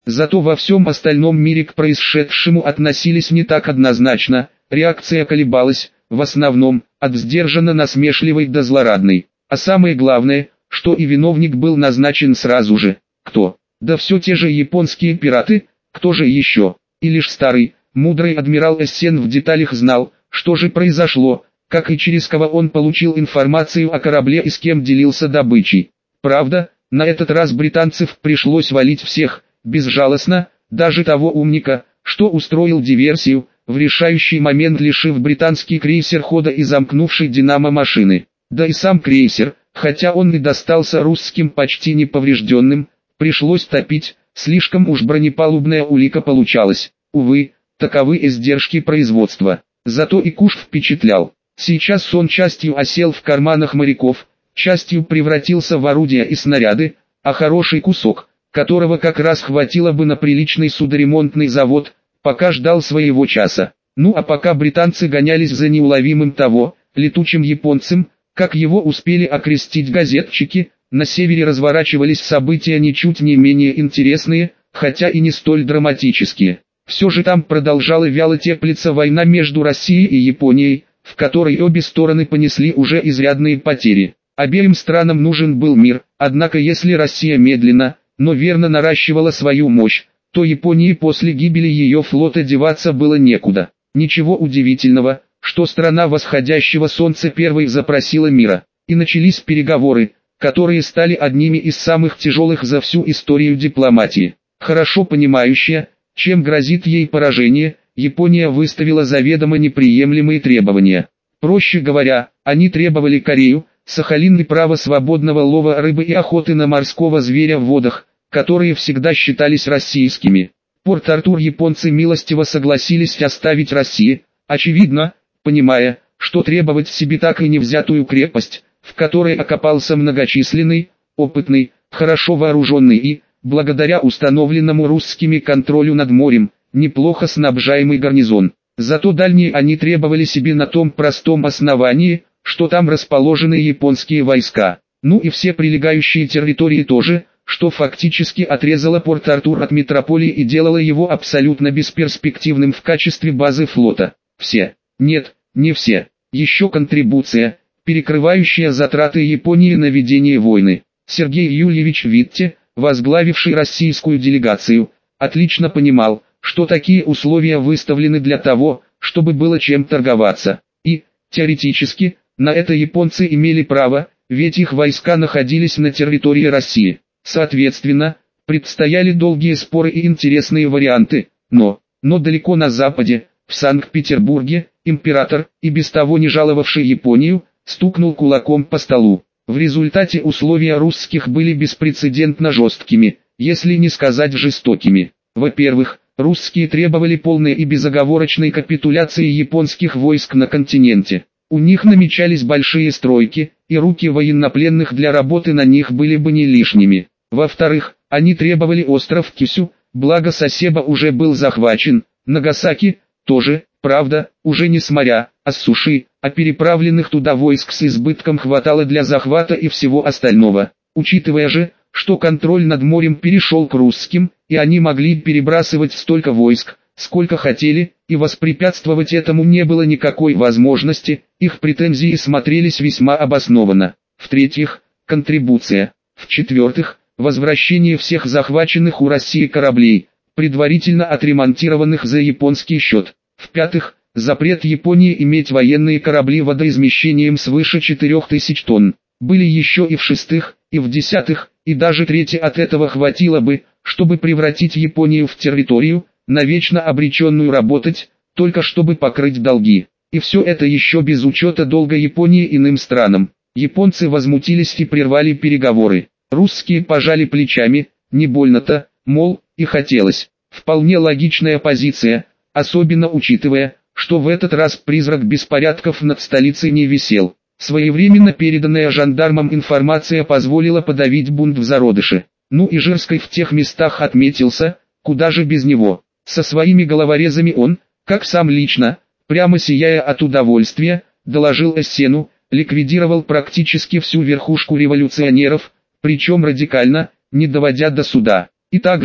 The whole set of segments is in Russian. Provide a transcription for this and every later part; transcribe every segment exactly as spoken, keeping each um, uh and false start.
Зато во всем остальном мире к происшедшему относились не так однозначно, реакция колебалась, в основном, от сдержанно насмешливой до злорадной. А самое главное, что и виновник был назначен сразу же. Кто? Да все те же японские пираты, кто же еще? И лишь старый, мудрый адмирал Эссен в деталях знал, что же произошло, как и через кого он получил информацию о корабле и с кем делился добычей. Правда, на этот раз британцев пришлось валить всех, безжалостно, даже того умника, что устроил диверсию, в решающий момент лишив британский крейсер хода и замкнувший динамо машины. Да и сам крейсер, хотя он и достался русским почти неповрежденным, пришлось топить, слишком уж бронепалубная улика получалась. Увы, таковы издержки производства. Зато и куш впечатлял. Сейчас он частью осел в карманах моряков, частью превратился в орудия и снаряды, а хороший кусок, которого как раз хватило бы на приличный судоремонтный завод, пока ждал своего часа. Ну а пока британцы гонялись за неуловимым того, летучим японцем, как его успели окрестить газетчики, на севере разворачивались события ничуть не менее интересные, хотя и не столь драматические. Все же там продолжала вяло теплиться война между Россией и Японией, в которой обе стороны понесли уже изрядные потери. Обеим странам нужен был мир, однако если Россия медленно, но верно наращивала свою мощь, то Японии после гибели ее флота деваться было некуда. Ничего удивительного, что страна восходящего солнца первой запросила мира, и начались переговоры, которые стали одними из самых тяжелых за всю историю дипломатии. Хорошо понимающая, чем грозит ей поражение, Япония выставила заведомо неприемлемые требования. Проще говоря, они требовали Корею, Сахалин и право свободного лова рыбы и охоты на морского зверя в водах, которые всегда считались российскими. Порт-Артур японцы милостиво согласились оставить России, очевидно, понимая, что требовать себе так и не взятую крепость, в которой окопался многочисленный, опытный, хорошо вооруженный и, благодаря установленному русскими контролю над морем, неплохо снабжаемый гарнизон. Зато дальние они требовали себе на том простом основании, что там расположены японские войска, ну и все прилегающие территории тоже, что фактически отрезало Порт-Артур от метрополии и делало его абсолютно бесперспективным в качестве базы флота. Все. Нет, не все. Еще контрибуция, перекрывающая затраты Японии на ведение войны. Сергей Юльевич Витте, возглавивший российскую делегацию, отлично понимал, что такие условия выставлены для того, чтобы было чем торговаться. И, теоретически, на это японцы имели право, ведь их войска находились на территории России. Соответственно, предстояли долгие споры и интересные варианты, но, но далеко на западе, в Санкт-Петербурге, император, и без того не жаловавший Японию, стукнул кулаком по столу. В результате условия русских были беспрецедентно жесткими, если не сказать жестокими. Во-первых, русские требовали полной и безоговорочной капитуляции японских войск на континенте. У них намечались большие стройки, и руки военнопленных для работы на них были бы не лишними. Во-вторых, они требовали остров Кюсю, благо Сасебо уже был захвачен, Нагасаки тоже, правда, уже не с моря, а с суши, а переправленных туда войск с избытком хватало для захвата и всего остального. Учитывая же, что контроль над морем перешел к русским, и они могли перебрасывать столько войск, сколько хотели, и воспрепятствовать этому не было никакой возможности, их претензии смотрелись весьма обоснованно. В-третьих, контрибуция. В-четвертых, возвращение всех захваченных у России кораблей, предварительно отремонтированных за японский счет. В-пятых, запрет Японии иметь военные корабли водоизмещением свыше четырёх тысяч тонн. Были еще и в-шестых, и в-десятых, и даже третье от этого хватило бы, чтобы превратить Японию в территорию, навечно обреченную работать, только чтобы покрыть долги. И все это еще без учета долга Японии иным странам. Японцы возмутились и прервали переговоры. Русские пожали плечами, не больно-то, мол, и хотелось. Вполне логичная позиция, особенно учитывая, что в этот раз призрак беспорядков над столицей не висел. Своевременно переданная жандармам информация позволила подавить бунт в зародыше. Ну и Жирской в тех местах отметился, куда же без него. Со своими головорезами он, как сам лично, прямо сияя от удовольствия, доложил Эссену, ликвидировал практически всю верхушку революционеров, причем радикально, не доводя до суда. И также,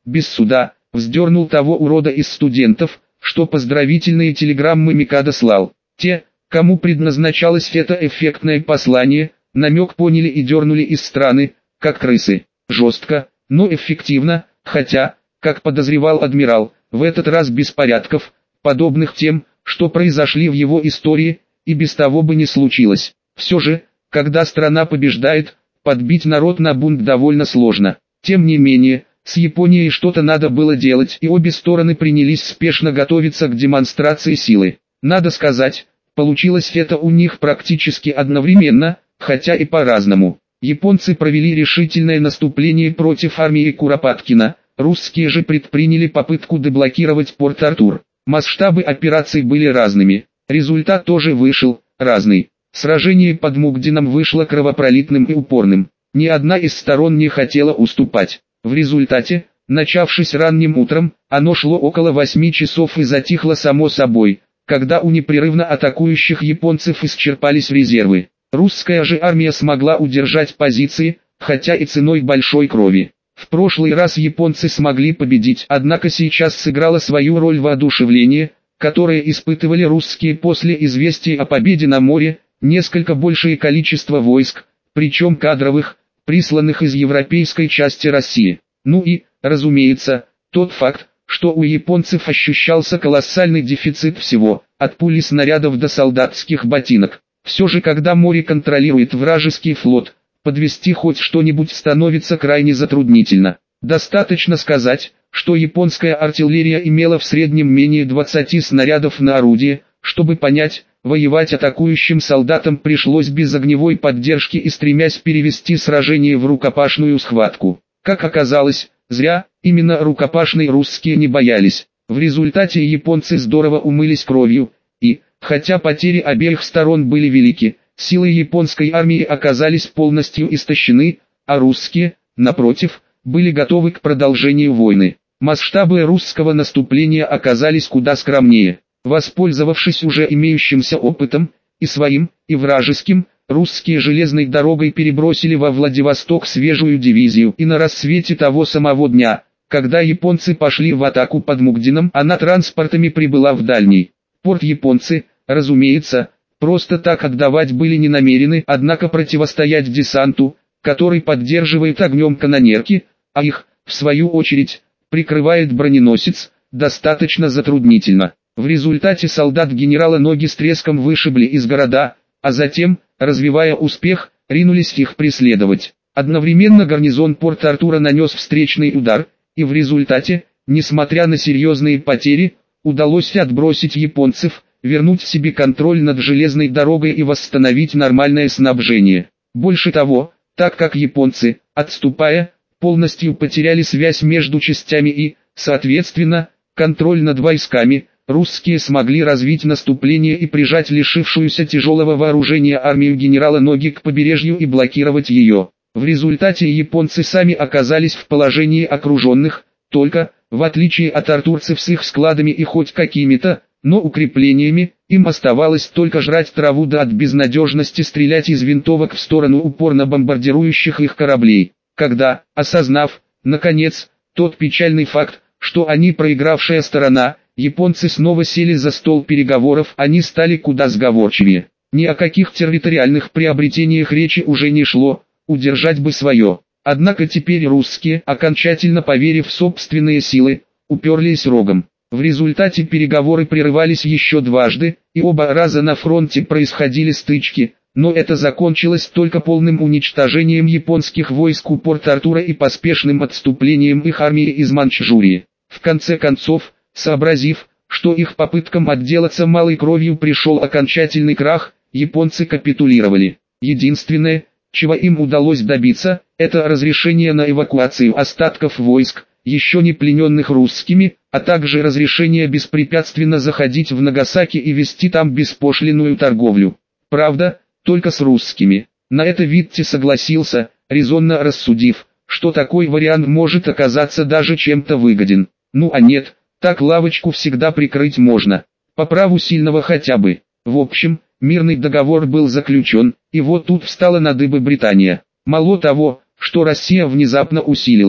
без суда, вздернул того урода из студентов, что поздравительные телеграммы Микадо слал. Те, кому предназначалось это эффектное послание, намек поняли и дернули из страны, как крысы. Жестко, но эффективно, хотя, как подозревал адмирал, в этот раз беспорядков, подобных тем, что произошли в его истории, и без того бы не случилось. Все же, когда страна побеждает, подбить народ на бунт довольно сложно. Тем не менее, с Японией что-то надо было делать, и обе стороны принялись спешно готовиться к демонстрации силы. Надо сказать, получилось это у них практически одновременно, хотя и по-разному. Японцы провели решительное наступление против армии Куропаткина, русские же предприняли попытку деблокировать Порт-Артур. Масштабы операций были разными, результат тоже вышел разный. Сражение под Мугдином вышло кровопролитным и упорным. Ни одна из сторон не хотела уступать. В результате, начавшись ранним утром, оно шло около восьми часов и затихло само собой, когда у непрерывно атакующих японцев исчерпались резервы. Русская же армия смогла удержать позиции, хотя и ценой большой крови. В прошлый раз японцы смогли победить, однако сейчас сыграло свою роль воодушевление, которое испытывали русские после известий о победе на море, несколько большее количество войск, причем кадровых, присланных из европейской части России. Ну и, разумеется, тот факт, что у японцев ощущался колоссальный дефицит всего, от пули снарядов до солдатских ботинок. Все же когда море контролирует вражеский флот, подвести хоть что-нибудь становится крайне затруднительно. Достаточно сказать, что японская артиллерия имела в среднем менее двадцати снарядов на орудие, чтобы понять, воевать атакующим солдатам пришлось без огневой поддержки и стремясь перевести сражение в рукопашную схватку. Как оказалось, зря, именно рукопашной русские не боялись. В результате японцы здорово умылись кровью, и, хотя потери обеих сторон были велики, силы японской армии оказались полностью истощены, а русские, напротив, были готовы к продолжению войны. Масштабы русского наступления оказались куда скромнее. Воспользовавшись уже имеющимся опытом, и своим, и вражеским, русские железной дорогой перебросили во Владивосток свежую дивизию, и на рассвете того самого дня, когда японцы пошли в атаку под Мугдином, она транспортами прибыла в дальний порт. Японцы, разумеется, просто так отдавать были не намерены, однако противостоять десанту, который поддерживает огнем канонерки, а их, в свою очередь, прикрывает броненосец, достаточно затруднительно. В результате солдат генерала ноги с треском вышибли из города, а затем, развивая успех, ринулись их преследовать. Одновременно гарнизон Порт-Артура нанес встречный удар, и в результате, несмотря на серьезные потери, удалось отбросить японцев, вернуть себе контроль над железной дорогой и восстановить нормальное снабжение. Больше того, так как японцы, отступая, полностью потеряли связь между частями и, соответственно, контроль над войсками, русские смогли развить наступление и прижать лишившуюся тяжелого вооружения армию генерала Ноги к побережью и блокировать ее. В результате японцы сами оказались в положении окруженных, только, в отличие от артурцев с их складами и хоть какими-то, но укреплениями, им оставалось только жрать траву да от безнадежности стрелять из винтовок в сторону упорно бомбардирующих их кораблей. Когда, осознав, наконец, тот печальный факт, что они проигравшая сторона, японцы снова сели за стол переговоров, они стали куда сговорчивее. Ни о каких территориальных приобретениях речи уже не шло, удержать бы свое. Однако теперь русские, окончательно поверив в собственные силы, уперлись рогом. В результате переговоры прерывались еще дважды, и оба раза на фронте происходили стычки, но это закончилось только полным уничтожением японских войск у Порт-Артура и поспешным отступлением их армии из Маньчжурии. В конце концов, сообразив, что их попыткам отделаться малой кровью пришел окончательный крах, японцы капитулировали. Единственное, чего им удалось добиться, это разрешение на эвакуацию остатков войск, еще не плененных русскими, а также разрешение беспрепятственно заходить в Нагасаки и вести там беспошлинную торговлю. Правда, только с русскими. На это Витте согласился, резонно рассудив, что такой вариант может оказаться даже чем-то выгоден. Ну а нет, так лавочку всегда прикрыть можно. По праву сильного хотя бы. В общем, мирный договор был заключен, и вот тут встала на дыбы Британия. Мало того, что Россия внезапно усилилась,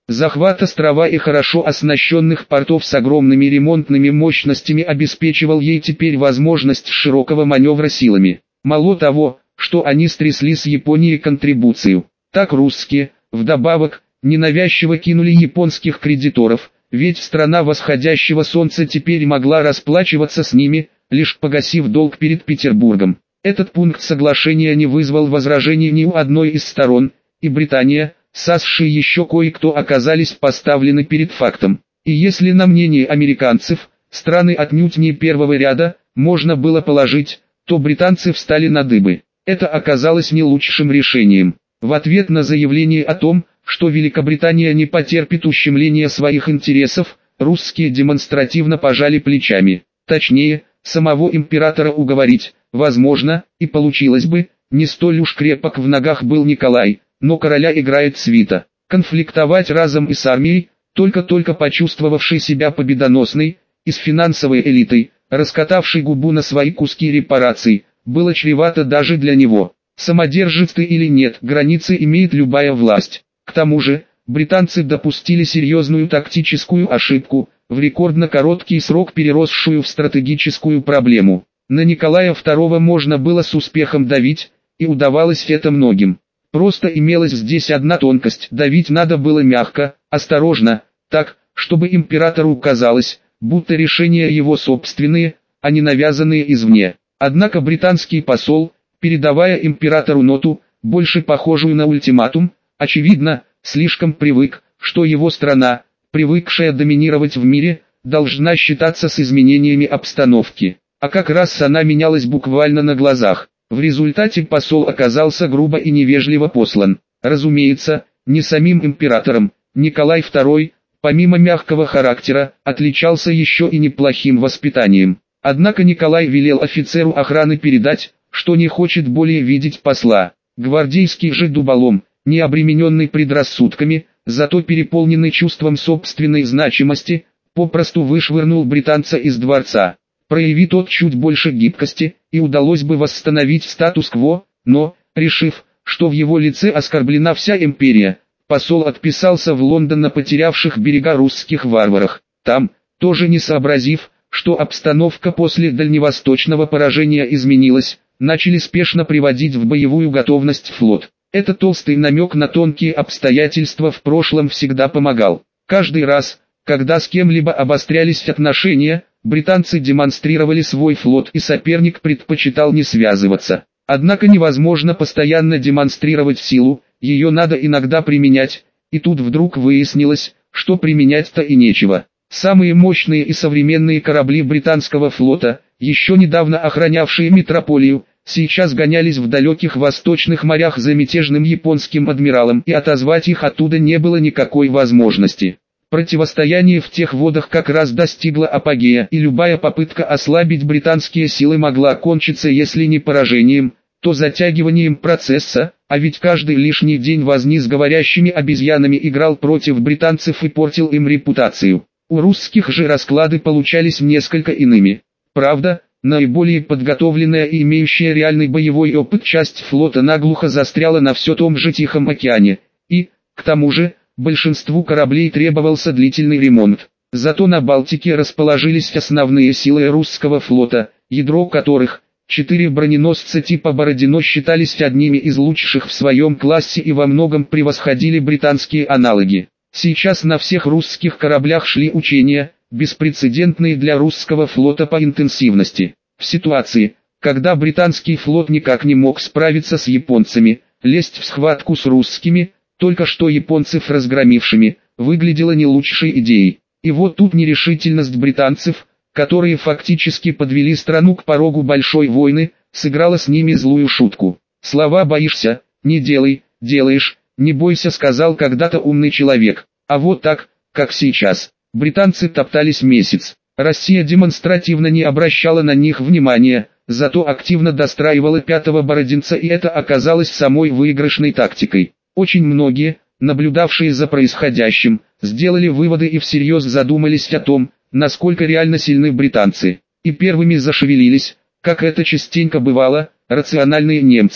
Захват острова и хорошо оснащенных портов с огромными ремонтными мощностями обеспечивал ей теперь возможность широкого маневра силами. Мало того, что они стрясли с Японии контрибуцию, так русские, вдобавок, ненавязчиво кинули японских кредиторов, ведь страна восходящего солнца теперь могла расплачиваться с ними, лишь погасив долг перед Петербургом. Этот пункт соглашения не вызвал возражений ни у одной из сторон, и Британия, САСШ и еще кое-кто оказались поставлены перед фактом. И если на мнение американцев, страны отнюдь не первого ряда, можно было положить, то британцы встали на дыбы. Это оказалось не лучшим решением. В ответ на заявление о том, что Великобритания не потерпит ущемления своих интересов, русские демонстративно пожали плечами. Точнее, самого императора уговорить, возможно, и получилось бы, не столь уж крепок в ногах был Николай, но короля играет свита. Конфликтовать разом и с армией, только-только почувствовавшей себя победоносной, и с финансовой элитой, раскатавшей губу на свои куски репараций, было чревато даже для него. Самодержец ты или нет, границы имеет любая власть. К тому же, британцы допустили серьезную тактическую ошибку, в рекордно короткий срок переросшую в стратегическую проблему. На Николая второго можно было с успехом давить, и удавалось это многим. Просто имелась здесь одна тонкость: давить надо было мягко, осторожно, так, чтобы императору казалось, будто решения его собственные, а не навязанные извне. Однако британский посол, передавая императору ноту, больше похожую на ультиматум, очевидно, слишком привык, что его страна, привыкшая доминировать в мире, должна считаться с изменениями обстановки. А как раз она менялась буквально на глазах. В результате посол оказался грубо и невежливо послан. Разумеется, не самим императором. Николай второй, помимо мягкого характера, отличался еще и неплохим воспитанием. Однако Николай велел офицеру охраны передать, что не хочет более видеть посла. Гвардейский же дуболом, не обремененный предрассудками, зато переполненный чувством собственной значимости, попросту вышвырнул британца из дворца. Прояви тот чуть больше гибкости, и удалось бы восстановить статус-кво, но, решив, что в его лице оскорблена вся империя, посол отписался в Лондон на потерявших берега русских варварах. Там, тоже не сообразив, что обстановка после дальневосточного поражения изменилась, начали спешно приводить в боевую готовность флот. Этот толстый намек на тонкие обстоятельства в прошлом всегда помогал. Каждый раз, когда с кем-либо обострялись отношения, британцы демонстрировали свой флот, и соперник предпочитал не связываться. Однако невозможно постоянно демонстрировать силу, ее надо иногда применять, и тут вдруг выяснилось, что применять-то и нечего. Самые мощные и современные корабли британского флота, еще недавно охранявшие метрополию, сейчас гонялись в далеких восточных морях за мятежным японским адмиралом, и отозвать их оттуда не было никакой возможности. Противостояние в тех водах как раз достигло апогея, и любая попытка ослабить британские силы могла кончиться если не поражением, то затягиванием процесса, а ведь каждый лишний день возни с говорящими обезьянами играл против британцев и портил им репутацию. У русских же расклады получались несколько иными. Правда, наиболее подготовленная и имеющая реальный боевой опыт часть флота наглухо застряла на все том же Тихом океане, и, к тому же, большинству кораблей требовался длительный ремонт. Зато на Балтике расположились основные силы русского флота, ядро которых, четыре броненосца типа Бородино, считались одними из лучших в своем классе и во многом превосходили британские аналоги. Сейчас на всех русских кораблях шли учения, беспрецедентные для русского флота по интенсивности. В ситуации, когда британский флот никак не мог справиться с японцами, лезть в схватку с русскими, только что японцев разгромившими, выглядело не лучшей идеей. И вот тут нерешительность британцев, которые фактически подвели страну к порогу большой войны, сыграла с ними злую шутку. Слова «боишься», «не делай», «делаешь», «не бойся» сказал когда-то умный человек. А вот так, как сейчас, британцы топтались месяц. Россия демонстративно не обращала на них внимания, зато активно достраивала пятого бородинца, и это оказалось самой выигрышной тактикой. Очень многие, наблюдавшие за происходящим, сделали выводы и всерьез задумались о том, насколько реально сильны британцы. И первыми зашевелились, как это частенько бывало, рациональные немцы.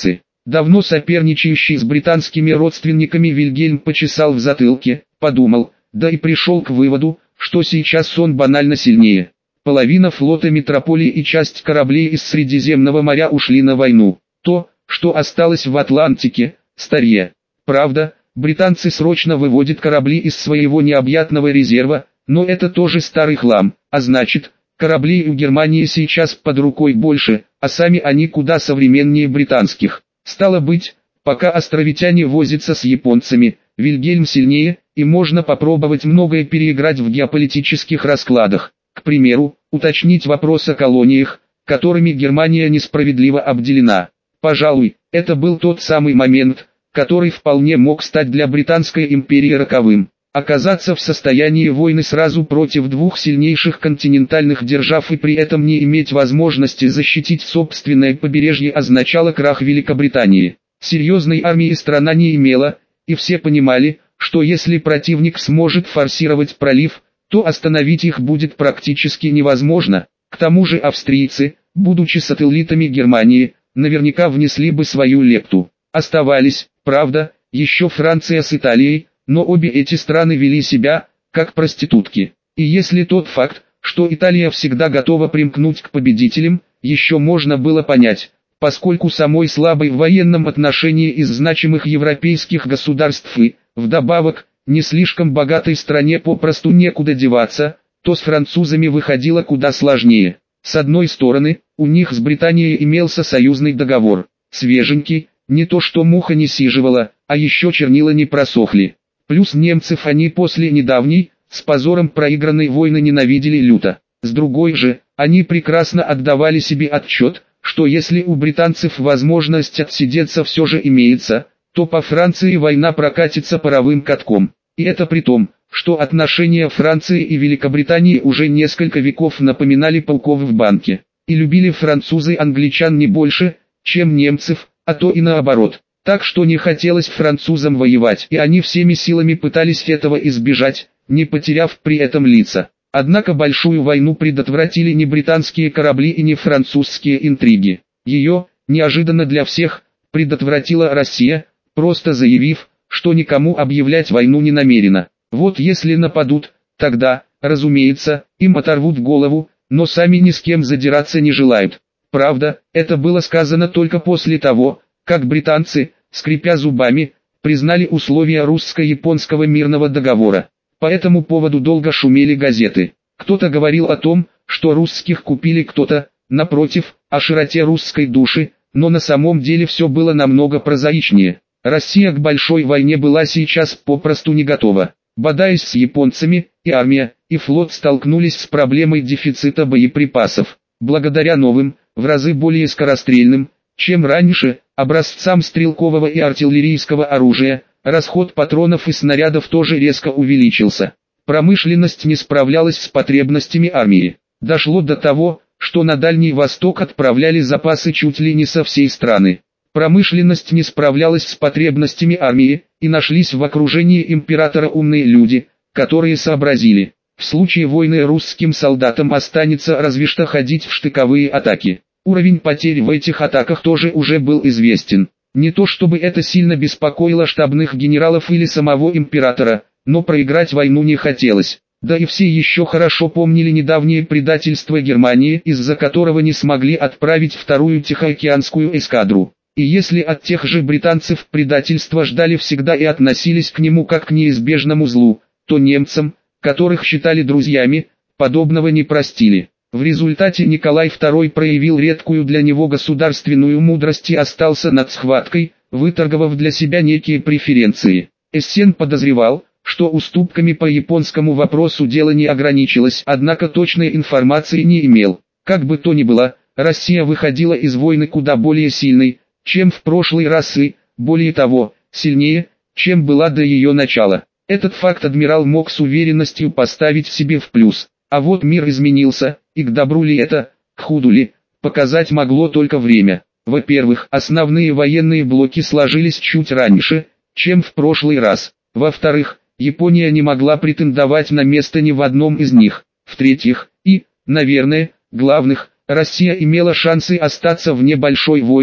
Давно соперничающий с британскими родственниками Вильгельм почесал в затылке, подумал, да и пришел к выводу, что сейчас он банально сильнее. Половина флота метрополии и часть кораблей из Средиземного моря ушли на войну. То, что осталось в Атлантике, старье. Правда, британцы срочно выводят корабли из своего необъятного резерва, но это тоже старый хлам, а значит, кораблей у Германии сейчас под рукой больше, а сами они куда современнее британских. Стало быть, пока островитяне возятся с японцами, Вильгельм сильнее, и можно попробовать многое переиграть в геополитических раскладах. К примеру, уточнить вопрос о колониях, которыми Германия несправедливо обделена. Пожалуй, это был тот самый момент, который вполне мог стать для Британской империи роковым. Оказаться в состоянии войны сразу против двух сильнейших континентальных держав и при этом не иметь возможности защитить собственное побережье означало крах Великобритании. Серьезной армии страна не имела, и все понимали, что если противник сможет форсировать пролив, то остановить их будет практически невозможно. К тому же австрийцы, будучи сателлитами Германии, наверняка внесли бы свою лепту. Оставались, правда, еще Франция с Италией, но обе эти страны вели себя, как проститутки. И если тот факт, что Италия всегда готова примкнуть к победителям, еще можно было понять, поскольку самой слабой в военном отношении из значимых европейских государств и, вдобавок, не слишком богатой стране попросту некуда деваться, то с французами выходило куда сложнее. С одной стороны, у них с Британией имелся союзный договор, свеженький, не то что муха не сиживала, а еще чернила не просохли. Плюс немцев они после недавней, с позором проигранной войны ненавидели люто. С другой же, они прекрасно отдавали себе отчет, что если у британцев возможность отсидеться все же имеется, то по Франции война прокатится паровым катком. И это при том, что отношения Франции и Великобритании уже несколько веков напоминали полков в банке. И любили французы англичан не больше, чем немцев, а то и наоборот. Так что не хотелось французам воевать, и они всеми силами пытались этого избежать, не потеряв при этом лица. Однако большую войну предотвратили не британские корабли и не французские интриги. Ее, неожиданно для всех, предотвратила Россия, просто заявив, что никому объявлять войну не намерена. Вот если нападут, тогда, разумеется, им оторвут голову, но сами ни с кем задираться не желают. Правда, это было сказано только после того, как британцы, скрипя зубами, признали условия русско-японского мирного договора. По этому поводу долго шумели газеты. Кто-то говорил о том, что русских купили кто-то, напротив, о широте русской души, но на самом деле все было намного прозаичнее. Россия к большой войне была сейчас попросту не готова. Бодаясь с японцами, и армия, и флот столкнулись с проблемой дефицита боеприпасов. Благодаря новым, в разы более скорострельным, чем раньше, образцам стрелкового и артиллерийского оружия, расход патронов и снарядов тоже резко увеличился. Промышленность не справлялась с потребностями армии. Дошло до того, что на Дальний Восток отправляли запасы чуть ли не со всей страны. Промышленность не справлялась с потребностями армии, и нашлись в окружении императора умные люди, которые сообразили, в случае войны русским солдатам останется разве что ходить в штыковые атаки. Уровень потерь в этих атаках тоже уже был известен. Не то чтобы это сильно беспокоило штабных генералов или самого императора, но проиграть войну не хотелось. Да и все еще хорошо помнили недавнее предательство Германии, из-за которого не смогли отправить вторую Тихоокеанскую эскадру. И если от тех же британцев предательства ждали всегда и относились к нему как к неизбежному злу, то немцам, которых считали друзьями, подобного не простили. В результате Николай второй проявил редкую для него государственную мудрость и остался над схваткой, выторговав для себя некие преференции. Эссен подозревал, что уступками по японскому вопросу дело не ограничилось, однако точной информации не имел. Как бы то ни было, Россия выходила из войны куда более сильной, чем в прошлый раз и, более того, сильнее, чем была до ее начала. Этот факт адмирал мог с уверенностью поставить себе в плюс. А вот мир изменился, и к добру ли это, к худу ли, показать могло только время. Во-первых, основные военные блоки сложились чуть раньше, чем в прошлый раз. Во-вторых, Япония не могла претендовать на место ни в одном из них. В-третьих, и, наверное, главных, Россия имела шансы остаться вне большой войны,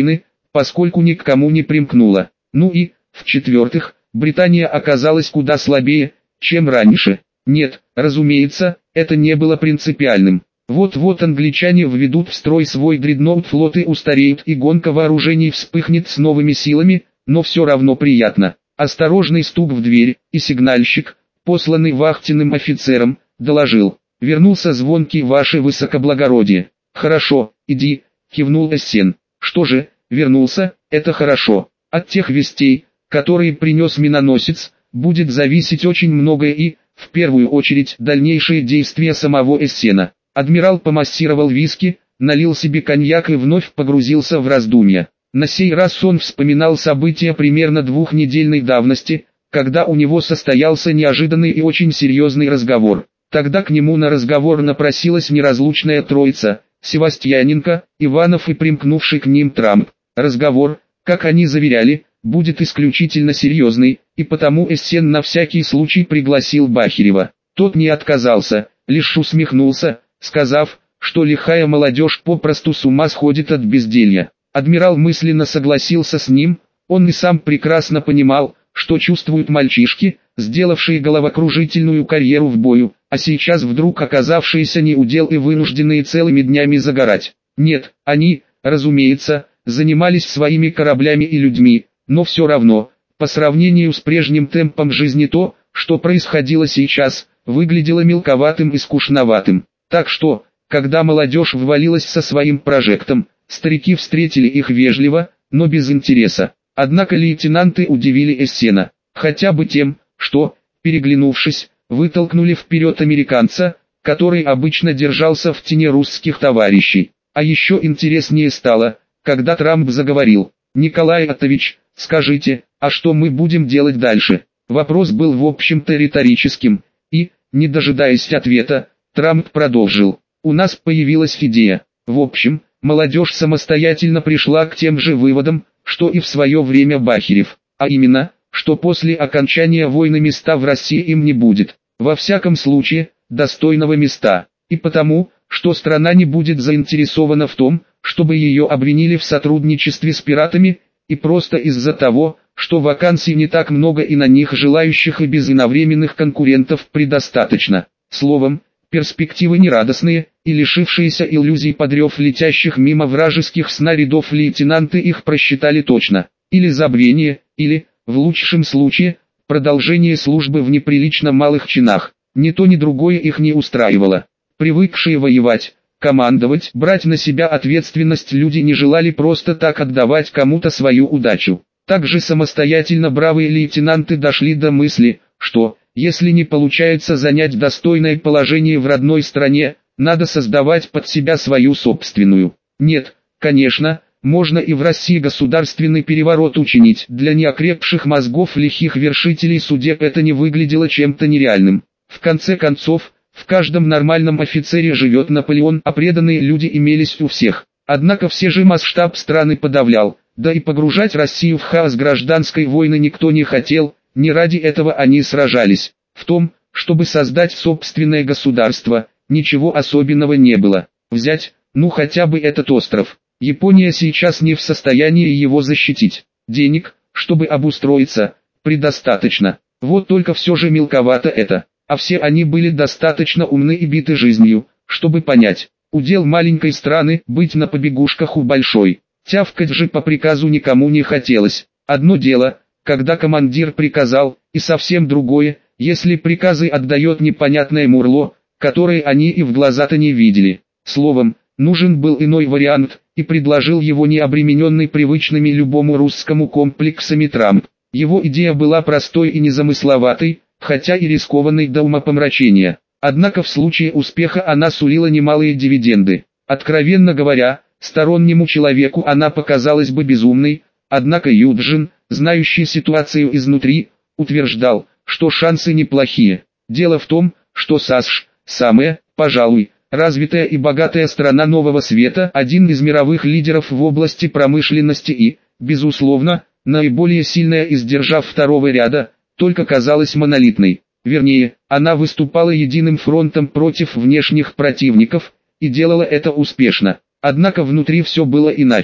поскольку ни к кому не примкнула. Ну и, в-четвертых, Британия оказалась куда слабее, чем раньше. Нет, разумеется, это не было принципиальным. Вот-вот англичане введут в строй свой дредноут, флоты устареют и гонка вооружений вспыхнет с новыми силами, но все равно приятно. Осторожный стук в дверь, и сигнальщик, посланный вахтенным офицером, доложил. Вернулся звонкий ваше высокоблагородие. Хорошо, иди, кивнул Эссен. Что же, вернулся, это хорошо. От тех вестей, которые принес миноносец, будет зависеть очень многое и, в первую очередь, дальнейшие действия самого Эссена. Адмирал помассировал виски, налил себе коньяк и вновь погрузился в раздумья. На сей раз он вспоминал события примерно двухнедельной давности, когда у него состоялся неожиданный и очень серьезный разговор. Тогда к нему на разговор напросилась неразлучная троица, Севастьяненко, Иванов и примкнувший к ним Трамп. Разговор, как они заверяли, будет исключительно серьезный, и потому Эссен на всякий случай пригласил Бахирева. Тот не отказался, лишь усмехнулся, сказав, что лихая молодежь попросту с ума сходит от безделья. Адмирал мысленно согласился с ним, он и сам прекрасно понимал, что чувствуют мальчишки, сделавшие головокружительную карьеру в бою, а сейчас вдруг оказавшиеся неудел и вынужденные целыми днями загорать. Нет, они, разумеется, занимались своими кораблями и людьми, но все равно, по сравнению с прежним темпом жизни то, что происходило сейчас, выглядело мелковатым и скучноватым. Так что, когда молодежь ввалилась со своим прожектом, старики встретили их вежливо, но без интереса. Однако лейтенанты удивили Эссена, хотя бы тем, что, переглянувшись, вытолкнули вперед американца, который обычно держался в тени русских товарищей. А еще интереснее стало, когда Трамп заговорил. «Николай Оттович, скажите, а что мы будем делать дальше?» Вопрос был в общем-то риторическим, и, не дожидаясь ответа, Трамп продолжил. «У нас появилась идея. В общем, молодежь самостоятельно пришла к тем же выводам, что и в свое время Бахирев, а именно, что после окончания войны места в России им не будет, во всяком случае, достойного места, и потому, что страна не будет заинтересована в том, чтобы ее обвинили в сотрудничестве с пиратами, и просто из-за того, что вакансий не так много и на них желающих и без иновременных конкурентов предостаточно. Словом, перспективы нерадостные, и лишившиеся иллюзий под рев летящих мимо вражеских снарядов лейтенанты их просчитали точно. Или забвение, или, в лучшем случае, продолжение службы в неприлично малых чинах. Ни то ни другое их не устраивало. Привыкшие воевать, командовать, брать на себя ответственность люди не желали просто так отдавать кому-то свою удачу. Также самостоятельно бравые лейтенанты дошли до мысли, что, если не получается занять достойное положение в родной стране, надо создавать под себя свою собственную. Нет, конечно, можно и в России государственный переворот учинить. Для неокрепших мозгов лихих вершителей судеб это не выглядело чем-то нереальным. В конце концов, в каждом нормальном офицере живет Наполеон, а преданные люди имелись у всех. Однако все же масштаб страны подавлял, да и погружать Россию в хаос гражданской войны никто не хотел, не ради этого они сражались. В том, чтобы создать собственное государство, ничего особенного не было. Взять, ну хотя бы этот остров. Япония сейчас не в состоянии его защитить. Денег, чтобы обустроиться, предостаточно. Вот только все же мелковато это. А все они были достаточно умны и биты жизнью, чтобы понять. Удел маленькой страны быть на побегушках у большой. Тявкать же по приказу никому не хотелось. Одно дело, когда командир приказал, и совсем другое, если приказы отдает непонятное мурло, которое они и в глаза-то не видели. Словом, нужен был иной вариант, и предложил его необремененный привычными любому русскому комплексами Трамп. Его идея была простой и незамысловатой, хотя и рискованной до умопомрачения. Однако в случае успеха она сулила немалые дивиденды. Откровенно говоря, стороннему человеку она показалась бы безумной, однако Юджин, знающий ситуацию изнутри, утверждал, что шансы неплохие. Дело в том, что САСШ, самая, пожалуй, развитая и богатая страна Нового Света, один из мировых лидеров в области промышленности и, безусловно, наиболее сильная из держав второго ряда, только казалась монолитной. Вернее, она выступала единым фронтом против внешних противников, и делала это успешно. Однако внутри все было иначе.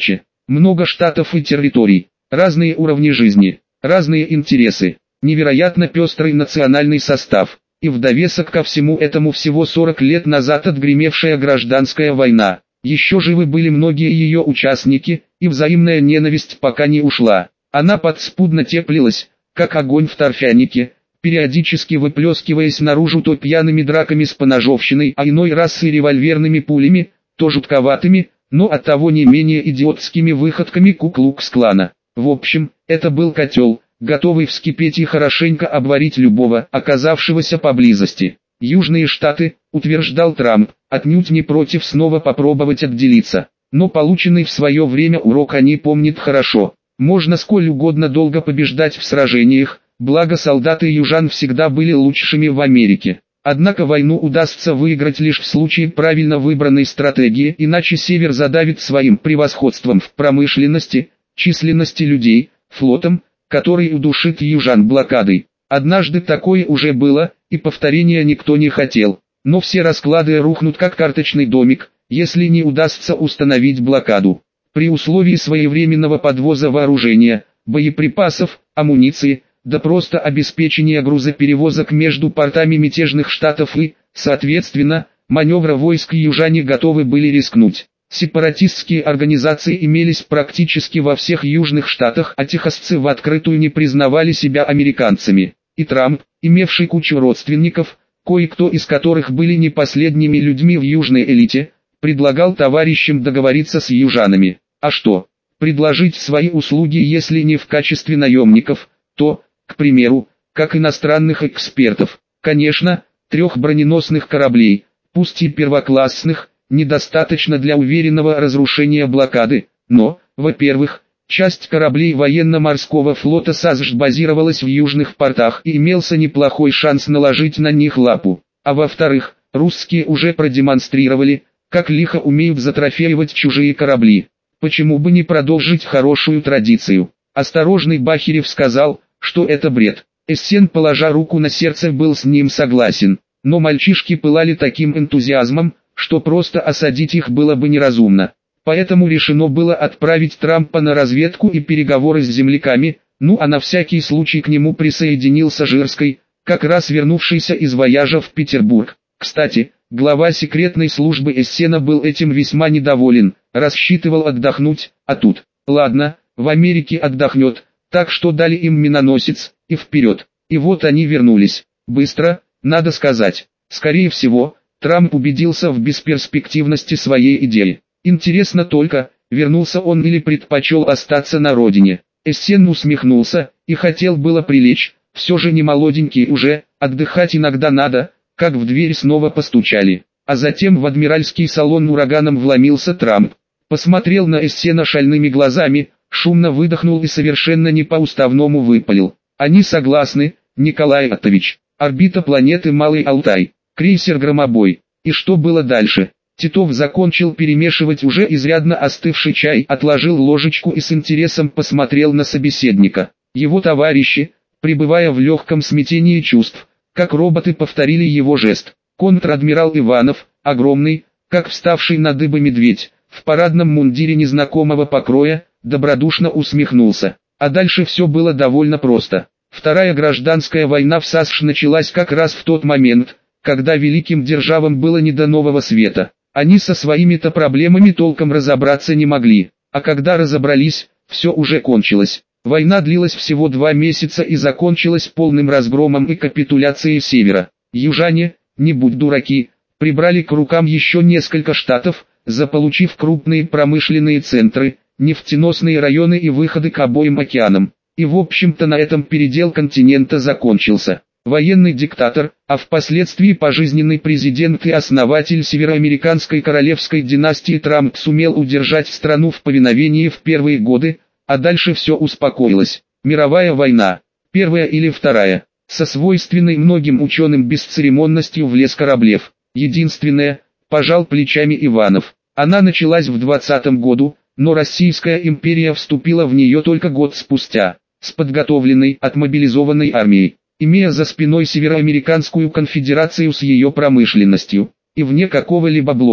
Много штатов и территорий, разные уровни жизни, разные интересы, невероятно пестрый национальный состав. И в довесок ко всему этому всего сорок лет назад отгремевшая гражданская война. Еще живы были многие ее участники, и взаимная ненависть пока не ушла. Она подспудно теплилась, как огонь в торфянике, периодически выплескиваясь наружу то пьяными драками с поножовщиной, а иной раз и револьверными пулями, то жутковатыми, но оттого не менее идиотскими выходками Ку-Клукс-клана. В общем, это был котел, готовый вскипеть и хорошенько обварить любого, оказавшегося поблизости. Южные Штаты, утверждал Трамп, отнюдь не против снова попробовать отделиться. Но полученный в свое время урок они помнят хорошо. Можно сколь угодно долго побеждать в сражениях, благо солдаты южан всегда были лучшими в Америке. Однако войну удастся выиграть лишь в случае правильно выбранной стратегии, иначе Север задавит своим превосходством в промышленности, численности людей, флотом, который удушит южан блокадой. Однажды такое уже было, и повторения никто не хотел. Но все расклады рухнут как карточный домик, если не удастся установить блокаду. При условии своевременного подвоза вооружения, боеприпасов, амуниции, да просто обеспечения грузоперевозок между портами мятежных штатов и, соответственно, маневра войск южане готовы были рискнуть. Сепаратистские организации имелись практически во всех южных штатах, а техасцы в открытую не признавали себя американцами. И Трамп, имевший кучу родственников, кое-кто из которых были не последними людьми в южной элите, предлагал товарищам договориться с южанами. А что? Предложить свои услуги, если не в качестве наемников, то, к примеру, как иностранных экспертов. Конечно, трех броненосных кораблей, пусть и первоклассных, недостаточно для уверенного разрушения блокады, но, во-первых, часть кораблей военно-морского флота САСШ базировалась в южных портах и имелся неплохой шанс наложить на них лапу, а во-вторых, русские уже продемонстрировали, как лихо умеют затрофеивать чужие корабли. Почему бы не продолжить хорошую традицию? Осторожный Бахирев сказал, что это бред. Эссен, положа руку на сердце, был с ним согласен, но мальчишки пылали таким энтузиазмом, что просто осадить их было бы неразумно. Поэтому решено было отправить Трампа на разведку и переговоры с земляками, ну а на всякий случай к нему присоединился Жирской, как раз вернувшийся из вояжа в Петербург. Кстати, глава секретной службы Эссена был этим весьма недоволен, рассчитывал отдохнуть, а тут, ладно, в Америке отдохнет, так что дали им миноносец, и вперед. И вот они вернулись. Быстро, надо сказать. Скорее всего, Трамп убедился в бесперспективности своей идеи. Интересно только, вернулся он или предпочел остаться на родине. Эссен усмехнулся, и хотел было прилечь, все же не молоденький уже, отдыхать иногда надо, как в дверь снова постучали. А затем в адмиральский салон ураганом вломился Трамп. Посмотрел на Эссена шальными глазами, шумно выдохнул и совершенно не по-уставному выпалил. Они согласны, Николай Атович. Орбита планеты Малый Алтай. Крейсер «Громобой». И что было дальше? Титов закончил перемешивать уже изрядно остывший чай, отложил ложечку и с интересом посмотрел на собеседника. Его товарищи, пребывая в легком смятении чувств, как роботы повторили его жест. Контр-адмирал Иванов, огромный, как вставший на дыбы медведь, в парадном мундире незнакомого покроя, добродушно усмехнулся. А дальше все было довольно просто. Вторая гражданская война в САСШ началась как раз в тот момент, когда великим державам было не до нового света. Они со своими-то проблемами толком разобраться не могли, а когда разобрались, все уже кончилось. Война длилась всего два месяца и закончилась полным разгромом и капитуляцией Севера. Южане, не будь дураки, прибрали к рукам еще несколько штатов, заполучив крупные промышленные центры, нефтеносные районы и выходы к обоим океанам. И в общем-то на этом передел континента закончился. Военный диктатор, а впоследствии пожизненный президент и основатель североамериканской королевской династии Трамп сумел удержать страну в повиновении в первые годы, а дальше все успокоилось. Мировая война, первая или вторая, со свойственной многим ученым бесцеремонностью влез Кораблев. Единственное, пожал плечами Иванов. Она началась в двадцатом году, но Российская империя вступила в нее только год спустя, с подготовленной, отмобилизованной армией, имея за спиной Североамериканскую конфедерацию с ее промышленностью, и вне какого-либо блока.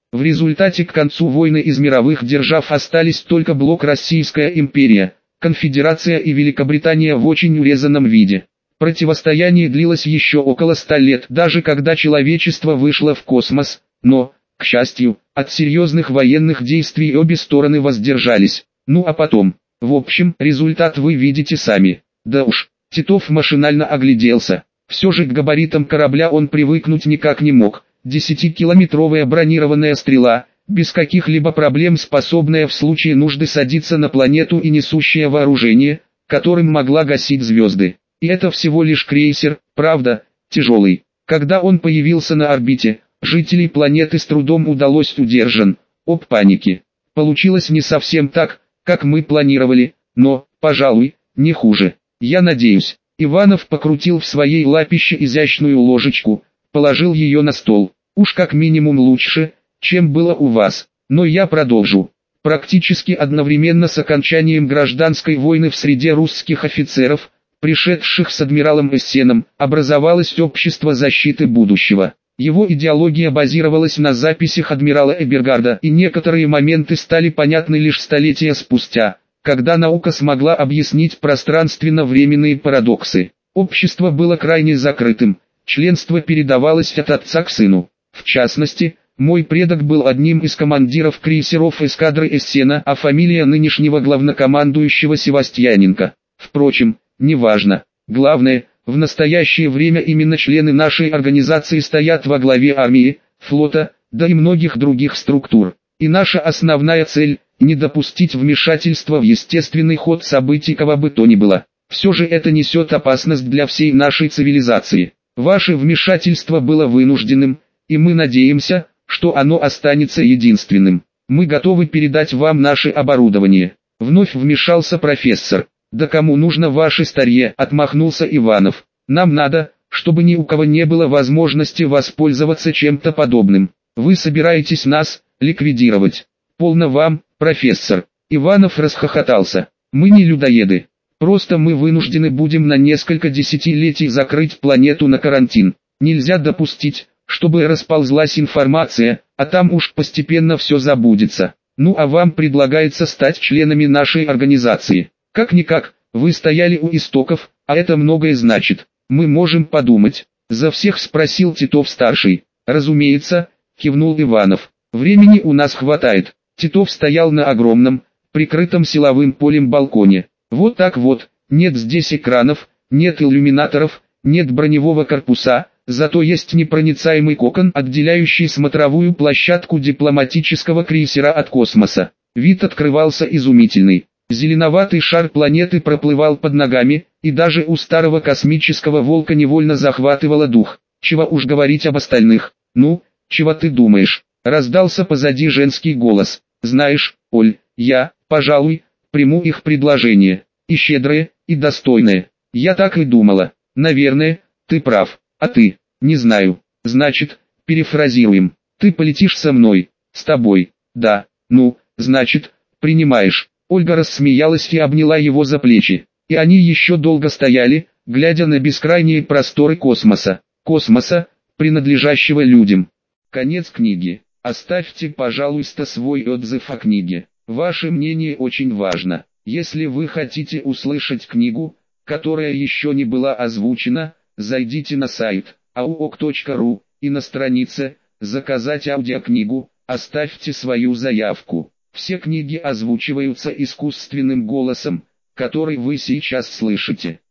В результате к концу войны из мировых держав остались только блок Российская империя, Конфедерация и Великобритания в очень урезанном виде. Противостояние длилось еще около ста лет, даже когда человечество вышло в космос, но, к счастью, от серьезных военных действий обе стороны воздержались. Ну а потом, в общем, результат вы видите сами. Да уж, Титов машинально огляделся. Все же к габаритам корабля он привыкнуть никак не мог. Десятикилометровая бронированная стрела, без каких-либо проблем способная в случае нужды садиться на планету и несущее вооружение, которым могла гасить звезды. И это всего лишь крейсер, правда, тяжелый. Когда он появился на орбите, жителей планеты с трудом удалось удержан. Об панике. Получилось не совсем так, как мы планировали, но, пожалуй, не хуже. Я надеюсь. Иванов покрутил в своей лапище изящную ложечку, положил ее на стол. Уж как минимум лучше, чем было у вас. Но я продолжу. Практически одновременно с окончанием гражданской войны в среде русских офицеров, пришедших с адмиралом Эссеном, образовалось Общество защиты будущего. Его идеология базировалась на записях адмирала Эбергарда, и некоторые моменты стали понятны лишь столетия спустя, когда наука смогла объяснить пространственно-временные парадоксы. Общество было крайне закрытым, членство передавалось от отца к сыну. В частности, мой предок был одним из командиров крейсеров эскадры Эссена, а фамилия нынешнего главнокомандующего Севастьяненко. Впрочем, неважно. Главное, в настоящее время именно члены нашей организации стоят во главе армии, флота, да и многих других структур. И наша основная цель – не допустить вмешательства в естественный ход событий кого бы то ни было. Все же это несет опасность для всей нашей цивилизации. Ваше вмешательство было вынужденным, и мы надеемся, что оно останется единственным. Мы готовы передать вам наше оборудование. Вновь вмешался профессор. «Да кому нужно ваше старье?» – отмахнулся Иванов. «Нам надо, чтобы ни у кого не было возможности воспользоваться чем-то подобным. Вы собираетесь нас ликвидировать. Полно вам, профессор». Иванов расхохотался. «Мы не людоеды. Просто мы вынуждены будем на несколько десятилетий закрыть планету на карантин. Нельзя допустить, чтобы расползлась информация, а там уж постепенно все забудется. Ну а вам предлагается стать членами нашей организации. Как-никак, вы стояли у истоков, а это многое значит. Мы можем подумать». «За всех?» — спросил Титов-старший. «Разумеется», — кивнул Иванов. «Времени у нас хватает». Титов стоял на огромном, прикрытом силовым полем балконе. «Вот так вот, нет здесь экранов, нет иллюминаторов, нет броневого корпуса, зато есть непроницаемый кокон, отделяющий смотровую площадку дипломатического крейсера от космоса. Вид открывался изумительный. Зеленоватый шар планеты проплывал под ногами, и даже у старого космического волка невольно захватывало дух. Чего уж говорить об остальных. «Ну, чего ты думаешь?» — раздался позади женский голос. «Знаешь, Оль, я, пожалуй, приму их предложение. И щедрое, и достойное». «Я так и думала. Наверное, ты прав. А ты?» «Не знаю. Значит, перефразируем. Ты полетишь со мной?» «С тобой. Да. Ну, значит, принимаешь». Ольга рассмеялась и обняла его за плечи. И они еще долго стояли, глядя на бескрайние просторы космоса. Космоса, принадлежащего людям. Конец книги. Оставьте, пожалуйста, свой отзыв о книге. Ваше мнение очень важно. Если вы хотите услышать книгу, которая еще не была озвучена, зайдите на сайт ауок точка ру и на странице «Заказать аудиокнигу» оставьте свою заявку. Все книги озвучиваются искусственным голосом, который вы сейчас слышите.